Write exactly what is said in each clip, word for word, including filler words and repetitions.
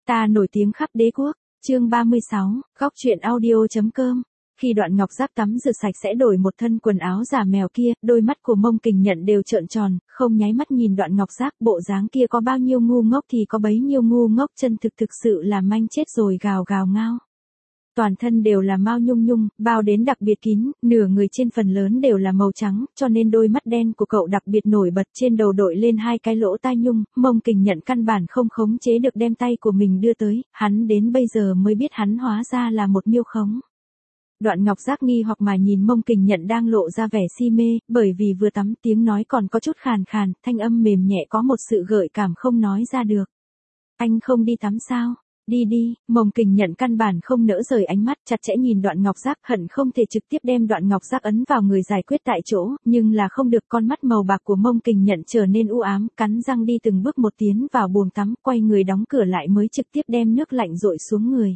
Ta nổi tiếng khắp đế quốc. Chương ba mươi sáu, góc truyện audio.com. Khi Đoạn Ngọc Giác tắm rửa sạch sẽ đổi một thân quần áo giả mèo kia, đôi mắt của Mông Kình Nhận đều trợn tròn, không nháy mắt nhìn Đoạn Ngọc Giác, bộ dáng kia có bao nhiêu ngu ngốc thì có bấy nhiêu ngu ngốc, chân thực thực sự là manh chết rồi gào gào ngao. Toàn thân đều là mao nhung nhung, bao đến đặc biệt kín, nửa người trên phần lớn đều là màu trắng, cho nên đôi mắt đen của cậu đặc biệt nổi bật, trên đầu đội lên hai cái lỗ tai nhung. Mông Kình Nhận căn bản không khống chế được đem tay của mình đưa tới, hắn đến bây giờ mới biết hắn hóa ra là một miêu khống. Đoạn Ngọc Giác nghi hoặc mà nhìn Mông Kình Nhận đang lộ ra vẻ si mê, bởi vì vừa tắm tiếng nói còn có chút khàn khàn, thanh âm mềm nhẹ có một sự gợi cảm không nói ra được. Anh không đi tắm sao? Đi đi. Mông Kình Nhận căn bản không nỡ rời ánh mắt, chặt chẽ nhìn Đoạn Ngọc Giác, hận không thể trực tiếp đem Đoạn Ngọc Giác ấn vào người giải quyết tại chỗ, nhưng là không được. Con mắt màu bạc của Mông Kình Nhận trở nên u ám, cắn răng đi từng bước một tiến vào bồn tắm, quay người đóng cửa lại mới trực tiếp đem nước lạnh dội xuống người.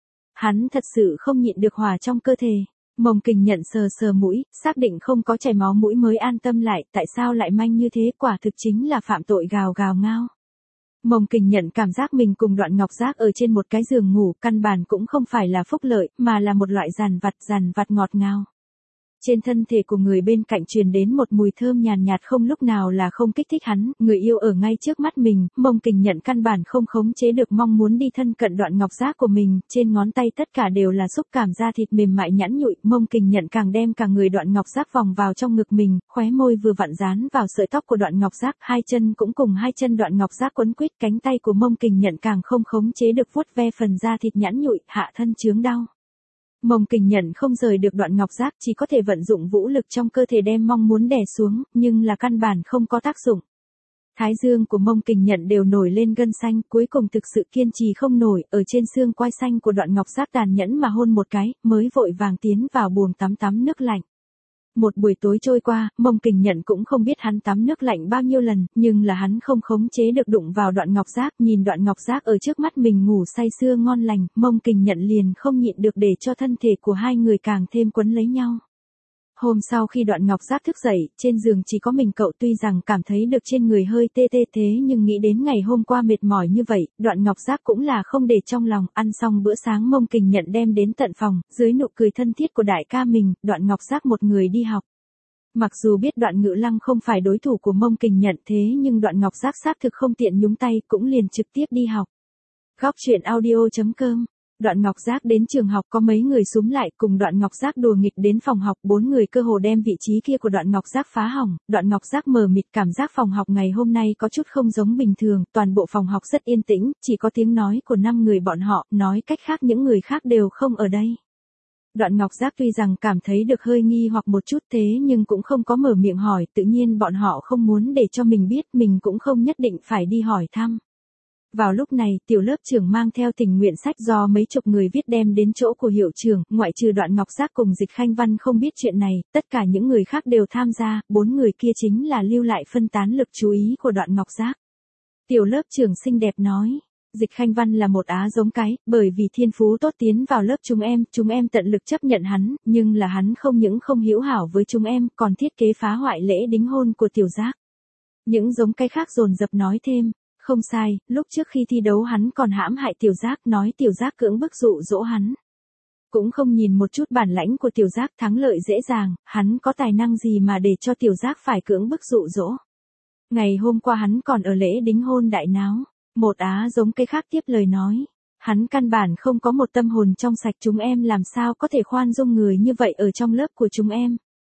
Hắn thật sự không nhịn được hỏa trong cơ thể. Mông Kình Nhận sờ sờ mũi, xác định không có chảy máu mũi mới an tâm lại, tại sao lại manh như thế, quả thực chính là phạm tội gào gào ngao. Mông Kình Nhận cảm giác mình cùng Đoạn Ngọc Giác ở trên một cái giường ngủ, căn bản cũng không phải là phúc lợi, mà là một loại dằn vặt dằn vặt ngọt ngào. Trên thân thể của người bên cạnh truyền đến một mùi thơm nhàn nhạt, không lúc nào là không kích thích hắn, người yêu ở ngay trước mắt mình. Mông Kình Nhận căn bản không khống chế được mong muốn đi thân cận Đoạn Ngọc Giác của mình, trên ngón tay tất cả đều là xúc cảm da thịt mềm mại nhẵn nhụi. Mông Kình Nhận càng đem cả người Đoạn Ngọc Giác vòng vào trong ngực mình, khóe môi vừa vặn dán vào sợi tóc của Đoạn Ngọc Giác, hai chân cũng cùng hai chân Đoạn Ngọc Giác quấn quýt, cánh tay của Mông Kình Nhận càng không khống chế được vuốt ve phần da thịt nhẵn nhụi, hạ thân chướng đau. Mông Kình Nhận không rời được Đoạn Ngọc Giác, chỉ có thể vận dụng vũ lực trong cơ thể đem mong muốn đè xuống, nhưng là căn bản không có tác dụng. Thái dương của Mông Kình Nhận đều nổi lên gân xanh, cuối cùng thực sự kiên trì không nổi, ở trên xương quai xanh của Đoạn Ngọc Giác tàn nhẫn mà hôn một cái, mới vội vàng tiến vào bồn tắm tắm nước lạnh. Một buổi tối trôi qua, Mông Kình Nhận cũng không biết hắn tắm nước lạnh bao nhiêu lần, nhưng là hắn không khống chế được đụng vào Đoạn Ngọc Giác, nhìn Đoạn Ngọc Giác ở trước mắt mình ngủ say sưa ngon lành, Mông Kình Nhận liền không nhịn được để cho thân thể của hai người càng thêm quấn lấy nhau. Hôm sau khi Đoạn Ngọc Giác thức dậy, trên giường chỉ có mình cậu, tuy rằng cảm thấy được trên người hơi tê tê thế nhưng nghĩ đến ngày hôm qua mệt mỏi như vậy, Đoạn Ngọc Giác cũng là không để trong lòng. Ăn xong bữa sáng, Mông Kình Nhận đem đến tận phòng, dưới nụ cười thân thiết của đại ca mình, Đoạn Ngọc Giác một người đi học. Mặc dù biết Đoạn Ngữ Lăng không phải đối thủ của Mông Kình Nhận thế nhưng Đoạn Ngọc Giác xác thực không tiện nhúng tay, cũng liền trực tiếp đi học. Góc truyện audio.com. Đoạn Ngọc Giác đến trường học, có mấy người xúm lại cùng Đoạn Ngọc Giác đùa nghịch đến phòng học, bốn người cơ hồ đem vị trí kia của Đoạn Ngọc Giác phá hỏng. Đoạn Ngọc Giác mờ mịt, cảm giác phòng học ngày hôm nay có chút không giống bình thường, toàn bộ phòng học rất yên tĩnh, chỉ có tiếng nói của năm người bọn họ, nói cách khác những người khác đều không ở đây. Đoạn Ngọc Giác tuy rằng cảm thấy được hơi nghi hoặc một chút thế nhưng cũng không có mở miệng hỏi, tự nhiên bọn họ không muốn để cho mình biết, mình cũng không nhất định phải đi hỏi thăm. Vào lúc này, tiểu lớp trưởng mang theo tình nguyện sách do mấy chục người viết đem đến chỗ của hiệu trưởng, ngoại trừ Đoạn Ngọc Giác cùng Dịch Khanh Văn không biết chuyện này, tất cả những người khác đều tham gia, bốn người kia chính là lưu lại phân tán lực chú ý của Đoạn Ngọc Giác. Tiểu lớp trưởng xinh đẹp nói. Dịch Khanh Văn là một á giống cái, bởi vì thiên phú tốt tiến vào lớp chúng em, chúng em tận lực chấp nhận hắn, nhưng là hắn không những không hữu hảo với chúng em, còn thiết kế phá hoại lễ đính hôn của Tiểu Giác. Những giống cái khác dồn dập nói thêm, không sai, lúc trước khi thi đấu hắn còn hãm hại Tiểu Giác, nói Tiểu Giác cưỡng bức dụ dỗ hắn. Cũng không nhìn một chút bản lãnh của Tiểu Giác, thắng lợi dễ dàng, hắn có tài năng gì mà để cho Tiểu Giác phải cưỡng bức dụ dỗ. Ngày hôm qua hắn còn ở lễ đính hôn đại náo. Một á giống cái khác tiếp lời nói, hắn căn bản không có một tâm hồn trong sạch, chúng em làm sao có thể khoan dung người như vậy ở trong lớp của chúng em.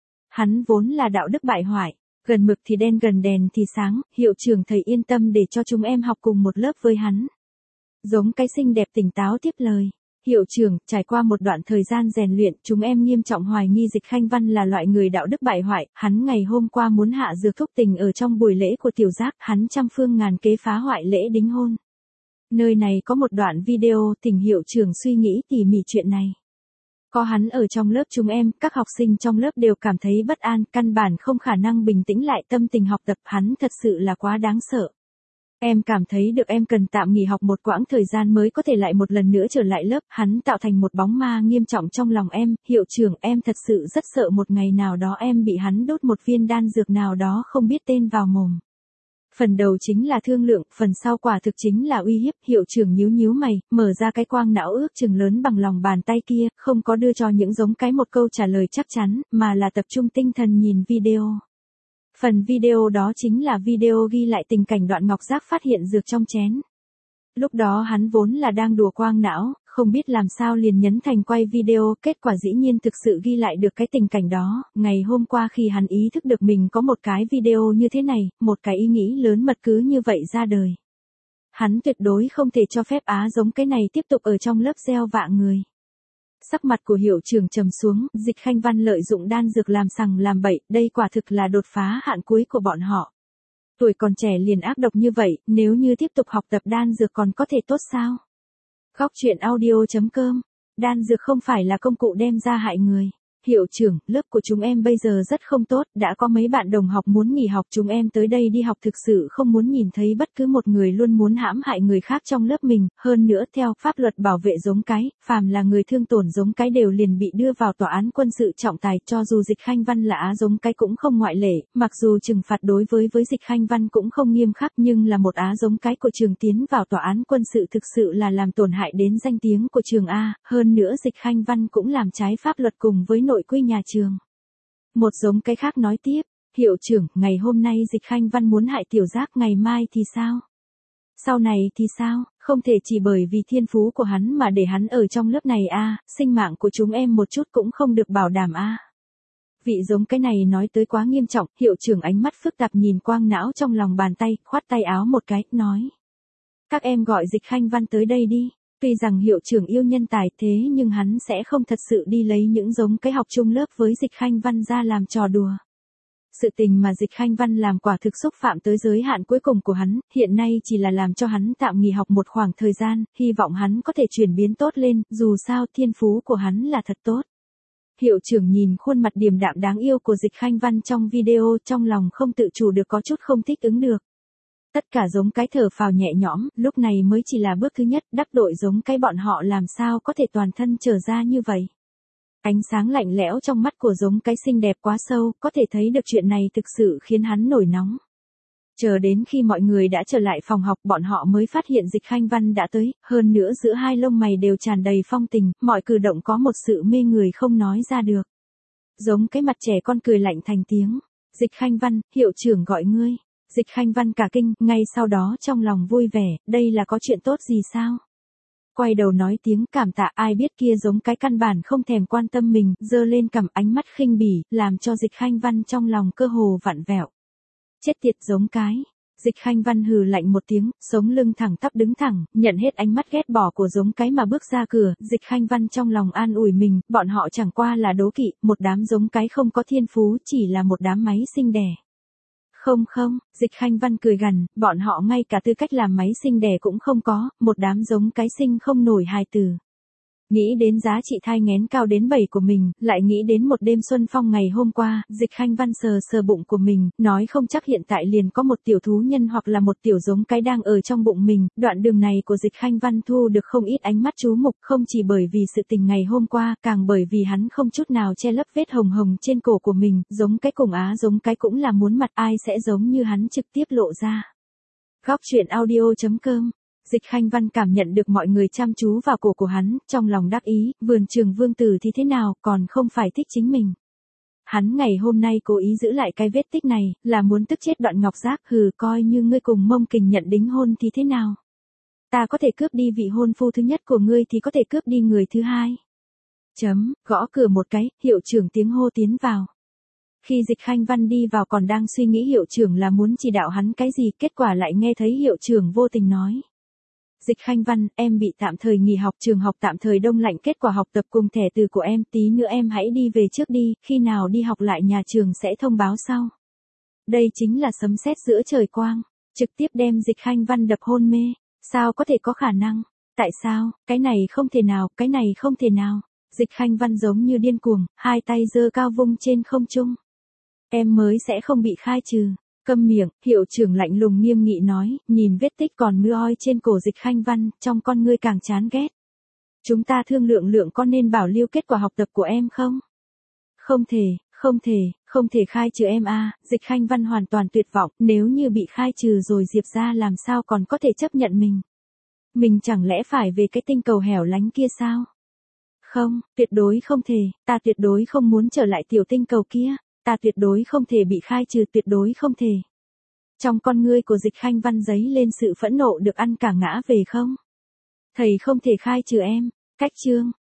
Hắn vốn là đạo đức bại hoại, gần mực thì đen gần đèn thì sáng, hiệu trưởng thầy yên tâm để cho chúng em học cùng một lớp với hắn. Giống cái xinh đẹp tỉnh táo tiếp lời. Hiệu trưởng, trải qua một đoạn thời gian rèn luyện, chúng em nghiêm trọng hoài nghi Dịch Khanh Văn là loại người đạo đức bại hoại, hắn ngày hôm qua muốn hạ dược thúc tình ở trong buổi lễ của Tiểu Giác, hắn trăm phương ngàn kế phá hoại lễ đính hôn. Nơi này có một đoạn video, thỉnh hiệu trưởng suy nghĩ tỉ mỉ chuyện này. Có hắn ở trong lớp chúng em, các học sinh trong lớp đều cảm thấy bất an, căn bản không khả năng bình tĩnh lại tâm tình học tập, hắn thật sự là quá đáng sợ. Em cảm thấy được em cần tạm nghỉ học một quãng thời gian mới có thể lại một lần nữa trở lại lớp, hắn tạo thành một bóng ma nghiêm trọng trong lòng em, hiệu trưởng em thật sự rất sợ một ngày nào đó em bị hắn đốt một viên đan dược nào đó không biết tên vào mồm. Phần đầu chính là thương lượng, phần sau quả thực chính là uy hiếp. Hiệu trưởng nhíu nhíu mày, mở ra cái quang não ước chừng lớn bằng lòng bàn tay kia, không có đưa cho những giống cái một câu trả lời chắc chắn, mà là tập trung tinh thần nhìn video. Phần video đó chính là video ghi lại tình cảnh Đoạn Ngọc Giác phát hiện dược trong chén. Lúc đó hắn vốn là đang đùa quang não, không biết làm sao liền nhấn thành quay video, kết quả dĩ nhiên thực sự ghi lại được cái tình cảnh đó. Ngày hôm qua khi hắn ý thức được mình có một cái video như thế này, một cái ý nghĩ lớn mật cứ như vậy ra đời. Hắn tuyệt đối không thể cho phép á giống cái này tiếp tục ở trong lớp gieo vạ người. Sắc mặt của hiệu trưởng trầm xuống, Dịch Khanh Văn lợi dụng đan dược làm sằng làm bậy, đây quả thực là đột phá hạn cuối của bọn họ. Tuổi còn trẻ liền ác độc như vậy, nếu như tiếp tục học tập đan dược còn có thể tốt sao? Góc truyện audio chấm com. Đan dược không phải là công cụ đem ra hại người. Hiệu trưởng, lớp của chúng em bây giờ rất không tốt, đã có mấy bạn đồng học muốn nghỉ học, chúng em tới đây đi học thực sự không muốn nhìn thấy bất cứ một người luôn muốn hãm hại người khác trong lớp mình, hơn nữa theo pháp luật bảo vệ giống cái, phàm là người thương tổn giống cái đều liền bị đưa vào tòa án quân sự trọng tài, cho dù Dịch Khanh Văn là á giống cái cũng không ngoại lệ, mặc dù trừng phạt đối với với Dịch Khanh Văn cũng không nghiêm khắc nhưng là một á giống cái của trường tiến vào tòa án quân sự thực sự là làm tổn hại đến danh tiếng của trường A, hơn nữa Dịch Khanh Văn cũng làm trái pháp luật cùng với nội quy nhà trường. Một giống cái khác nói tiếp, hiệu trưởng, ngày hôm nay Dịch Khanh Văn muốn hại Tiểu Giác, ngày mai thì sao? Sau này thì sao? Không thể chỉ bởi vì thiên phú của hắn mà để hắn ở trong lớp này a, à, sinh mạng của chúng em một chút cũng không được bảo đảm a. À. Vị giống cái này nói tới quá nghiêm trọng, hiệu trưởng ánh mắt phức tạp nhìn quang não trong lòng bàn tay, khoát tay áo một cái, nói. Các em gọi Dịch Khanh Văn tới đây đi. Tuy rằng hiệu trưởng yêu nhân tài thế nhưng hắn sẽ không thật sự đi lấy những giống cái học chung lớp với Dịch Khanh Văn ra làm trò đùa. Sự tình mà Dịch Khanh Văn làm quả thực xúc phạm tới giới hạn cuối cùng của hắn, hiện nay chỉ là làm cho hắn tạm nghỉ học một khoảng thời gian, hy vọng hắn có thể chuyển biến tốt lên, dù sao thiên phú của hắn là thật tốt. Hiệu trưởng nhìn khuôn mặt điềm đạm đáng yêu của Dịch Khanh Văn trong video, trong lòng không tự chủ được có chút không thích ứng được. Tất cả giống cái thở phào nhẹ nhõm, lúc này mới chỉ là bước thứ nhất, đắc đội giống cái bọn họ làm sao có thể toàn thân trở ra như vậy. Ánh sáng lạnh lẽo trong mắt của giống cái xinh đẹp quá sâu, có thể thấy được chuyện này thực sự khiến hắn nổi nóng. Chờ đến khi mọi người đã trở lại phòng học, bọn họ mới phát hiện Dịch Khanh Văn đã tới, hơn nữa giữa hai lông mày đều tràn đầy phong tình, mọi cử động có một sự mê người không nói ra được. Giống cái mặt trẻ con cười lạnh thành tiếng, Dịch Khanh Văn, hiệu trưởng gọi ngươi. Dịch Khanh Văn cả kinh, ngay sau đó trong lòng vui vẻ, đây là có chuyện tốt gì sao? Quay đầu nói tiếng cảm tạ, ai biết kia giống cái căn bản không thèm quan tâm mình, giơ lên cầm ánh mắt khinh bỉ, làm cho Dịch Khanh Văn trong lòng cơ hồ vặn vẹo. Chết tiệt giống cái. Dịch Khanh Văn hừ lạnh một tiếng, sống lưng thẳng tắp đứng thẳng, nhận hết ánh mắt ghét bỏ của giống cái mà bước ra cửa, Dịch Khanh Văn trong lòng an ủi mình, bọn họ chẳng qua là đố kỵ, một đám giống cái không có thiên phú, chỉ là một đám máy sinh đẻ. Không không, Dịch Khanh Văn cười gằn, bọn họ ngay cả tư cách làm máy sinh đẻ cũng không có, một đám giống cái sinh không nổi hài tử. Nghĩ đến giá trị thai nghén cao đến bảy của mình, lại nghĩ đến một đêm xuân phong ngày hôm qua, Dịch Khanh Văn sờ sờ bụng của mình, nói không chắc hiện tại liền có một tiểu thú nhân hoặc là một tiểu giống cái đang ở trong bụng mình, đoạn đường này của Dịch Khanh Văn thu được không ít ánh mắt chú mục, không chỉ bởi vì sự tình ngày hôm qua, càng bởi vì hắn không chút nào che lấp vết hồng hồng trên cổ của mình, giống cái cùng á giống cái cũng là muốn mặt ai sẽ giống như hắn trực tiếp lộ ra. Góc truyện audio chấm com. Dịch Khanh Văn cảm nhận được mọi người chăm chú vào cổ của hắn, trong lòng đắc ý, vườn trường vương tử thì thế nào, còn không phải thích chính mình. Hắn ngày hôm nay cố ý giữ lại cái vết tích này, là muốn tức chết Đoạn Ngọc Giác, hừ, coi như ngươi cùng Mông Kình nhận đính hôn thì thế nào. Ta có thể cướp đi vị hôn phu thứ nhất của ngươi thì có thể cướp đi người thứ hai. Chấm, gõ cửa một cái, hiệu trưởng tiếng hô tiến vào. Khi Dịch Khanh Văn đi vào còn đang suy nghĩ hiệu trưởng là muốn chỉ đạo hắn cái gì, kết quả lại nghe thấy hiệu trưởng vô tình nói. Dịch Khanh Văn, em bị tạm thời nghỉ học, trường học tạm thời đông lạnh, kết quả học tập cùng thẻ từ của em, tí nữa em hãy đi về trước đi, khi nào đi học lại nhà trường sẽ thông báo sau. Đây chính là sấm sét giữa trời quang, trực tiếp đem Dịch Khanh Văn đập hôn mê, sao có thể có khả năng, tại sao, cái này không thể nào, cái này không thể nào, Dịch Khanh Văn giống như điên cuồng, hai tay giơ cao vung trên không trung. Em mới sẽ không bị khai trừ. Câm miệng, hiệu trưởng lạnh lùng nghiêm nghị nói, nhìn vết tích còn mưa oi trên cổ Dịch Khanh Văn, trong con ngươi càng chán ghét. Chúng ta thương lượng lượng con nên bảo lưu kết quả học tập của em không? Không thể, Không thể, không thể khai trừ em a. Dịch Khanh Văn hoàn toàn tuyệt vọng, nếu như bị khai trừ rồi Diệp ra làm sao còn có thể chấp nhận mình. Mình chẳng lẽ phải về cái tinh cầu hẻo lánh kia sao? Không, tuyệt đối không thể, ta tuyệt đối không muốn trở lại tiểu tinh cầu kia, ta tuyệt đối không thể bị khai trừ, tuyệt đối không thể. Trong con ngươi của Dịch Khanh Văn giấy lên sự phẫn nộ được ăn cả ngã về không. Thầy không thể khai trừ em, cách chương.